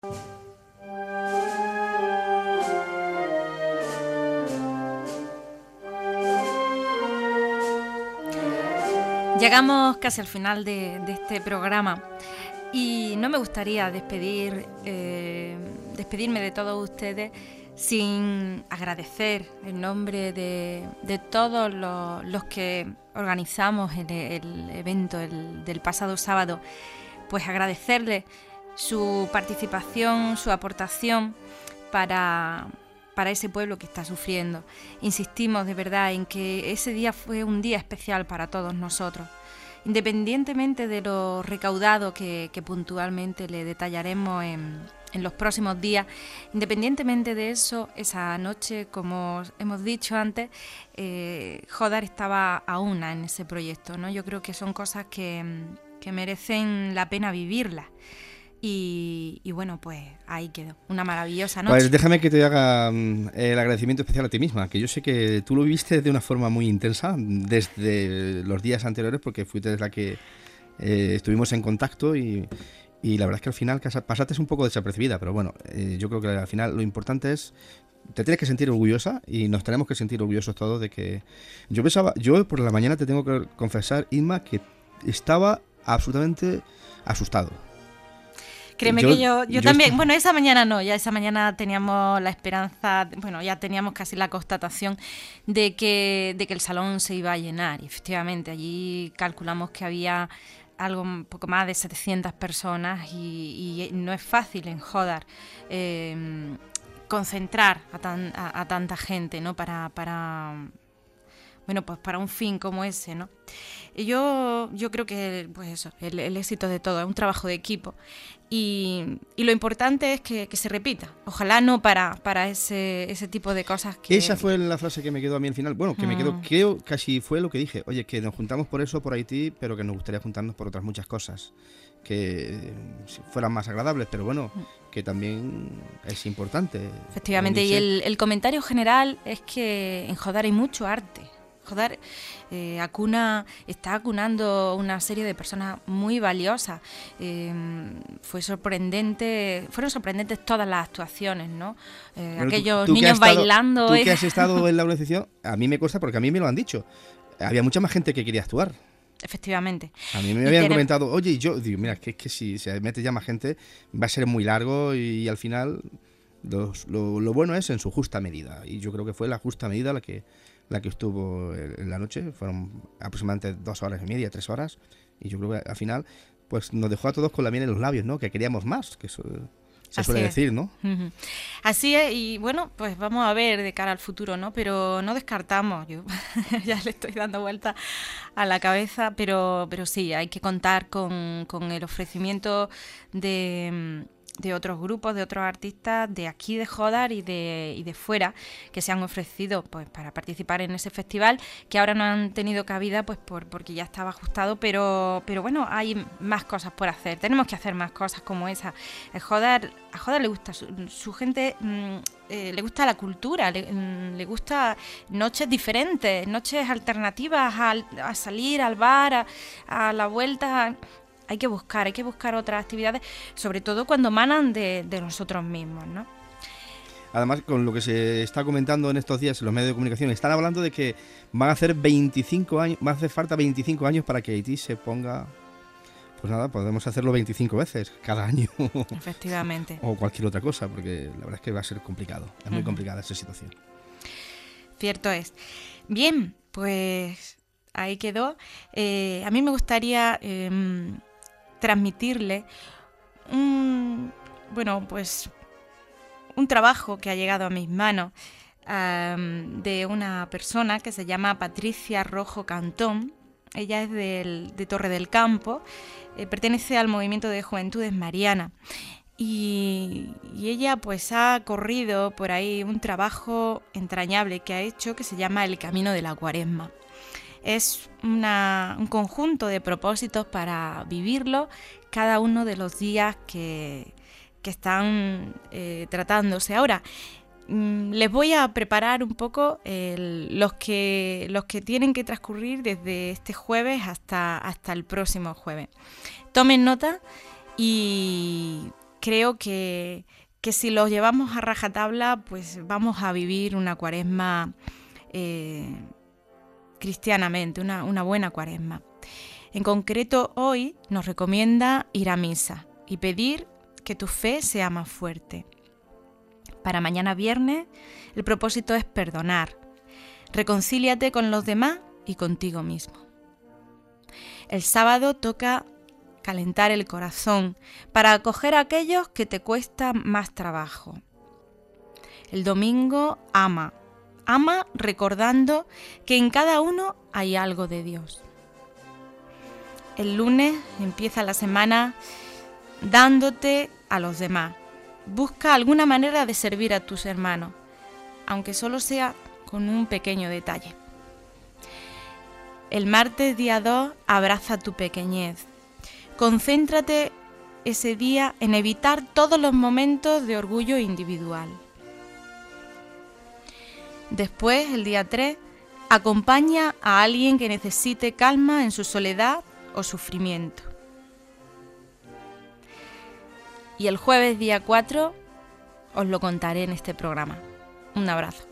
Llegamos casi al final de este programa y no me gustaría despedirme de todos ustedes sin agradecer en nombre de todos los que organizamos el evento del pasado sábado, pues agradecerles su participación, su aportación para ese pueblo que está sufriendo. Insistimos de verdad en que ese día fue un día especial para todos nosotros. Independientemente de lo recaudado que puntualmente le detallaremos en los próximos días, independientemente de eso, esa noche, como hemos dicho antes, Jodar estaba a una en ese proyecto, ¿no? Yo creo que son cosas que merecen la pena vivirlas. Y bueno, pues ahí quedó, una maravillosa noche. Pues déjame que te haga el agradecimiento especial a ti misma, que yo sé que tú lo viviste de una forma muy intensa desde los días anteriores, porque fuiste la que estuvimos en contacto y la verdad es que al final pasaste un poco desapercibida, pero bueno, yo creo que al final lo importante es, te tienes que sentir orgullosa y nos tenemos que sentir orgullosos todos de que... Yo por la mañana te tengo que confesar, Inma, que estaba absolutamente asustado. Créeme que yo también, bueno, esa mañana no, ya esa mañana teníamos la esperanza, bueno, ya teníamos casi la constatación de que el salón se iba a llenar. Y efectivamente, allí calculamos que había algo un poco más de 700 personas y no es fácil en Jodar concentrar a tanta gente, ¿no? Bueno, pues para un fin como ese, ¿no? Yo creo que pues eso, el éxito de todo es un trabajo de equipo y lo importante es que se repita. Ojalá no para ese tipo de cosas que... Esa fue la frase que me quedó a mí al final. Bueno, que me quedó, creo, casi fue lo que dije. Oye, que nos juntamos por eso, por Haití, pero que nos gustaría juntarnos por otras muchas cosas. Que fueran más agradables, pero bueno, que también es importante. Efectivamente, y el comentario general es que en Jodar hay mucho arte. Jodar está acunando una serie de personas muy valiosas. Fueron sorprendentes todas las actuaciones, ¿no? Aquellos niños bailando. Tú que has estado en la organización, a mí me cuesta porque a mí me lo han dicho. Había mucha más gente que quería actuar. Efectivamente. A mí me habían comentado, oye, y yo digo, mira, que si se mete ya más gente va a ser muy largo y al final lo bueno es en su justa medida. Y yo creo que fue la justa medida la que estuvo en la noche. Fueron aproximadamente 2 horas y media, 3 horas. Y yo creo que al final pues nos dejó a todos con la miel en los labios, ¿no? Que queríamos más, que eso se suele decir, ¿no? Así es, y bueno, pues vamos a ver de cara al futuro, ¿no? Pero no descartamos, yo ya le estoy dando vuelta a la cabeza, pero sí, hay que contar con el ofrecimiento de otros grupos, de otros artistas de aquí de Jodar y de fuera, que se han ofrecido pues para participar en ese festival, que ahora no han tenido cabida pues porque ya estaba ajustado, pero bueno, hay más cosas por hacer, tenemos que hacer más cosas como esa. A Jodar le gusta su gente, le gusta la cultura, le gusta noches diferentes, noches alternativas a salir al bar, a la vuelta. Hay que buscar otras actividades, sobre todo cuando manan de nosotros mismos, ¿no? Además, con lo que se está comentando en estos días en los medios de comunicación, están hablando de que van a hacer 25 años, va a hacer falta 25 años para que Haití se ponga... Pues nada, podemos hacerlo 25 veces cada año. Efectivamente. O cualquier otra cosa, porque la verdad es que va a ser complicado. Es muy complicada esa situación. Cierto es. Bien, pues ahí quedó. A mí me gustaría transmitirle un trabajo que ha llegado a mis manos de una persona que se llama Patricia Rojo Cantón. Ella es de Torre del Campo, pertenece al movimiento de Juventudes Mariana y ella pues ha corrido por ahí un trabajo entrañable que ha hecho que se llama El Camino de la Cuaresma. Es un conjunto de propósitos para vivirlo cada uno de los días que están tratándose ahora. Les voy a preparar un poco los que tienen que transcurrir desde este jueves hasta el próximo jueves. Tomen nota y creo que si lo llevamos a rajatabla, pues vamos a vivir una cuaresma cristianamente, una buena cuaresma. En concreto, hoy nos recomienda ir a misa y pedir que tu fe sea más fuerte. Para mañana viernes, el propósito es perdonar. Reconcíliate con los demás y contigo mismo. El sábado toca calentar el corazón para acoger a aquellos que te cuesta más trabajo. El domingo ama recordando que en cada uno hay algo de Dios. El lunes empieza la semana dándote a los demás. Busca alguna manera de servir a tus hermanos, aunque solo sea con un pequeño detalle. El martes día 2, abraza tu pequeñez. Concéntrate ese día en evitar todos los momentos de orgullo individual. Después, el día 3, acompaña a alguien que necesite calma en su soledad o sufrimiento. Y el jueves día 4 os lo contaré en este programa. Un abrazo.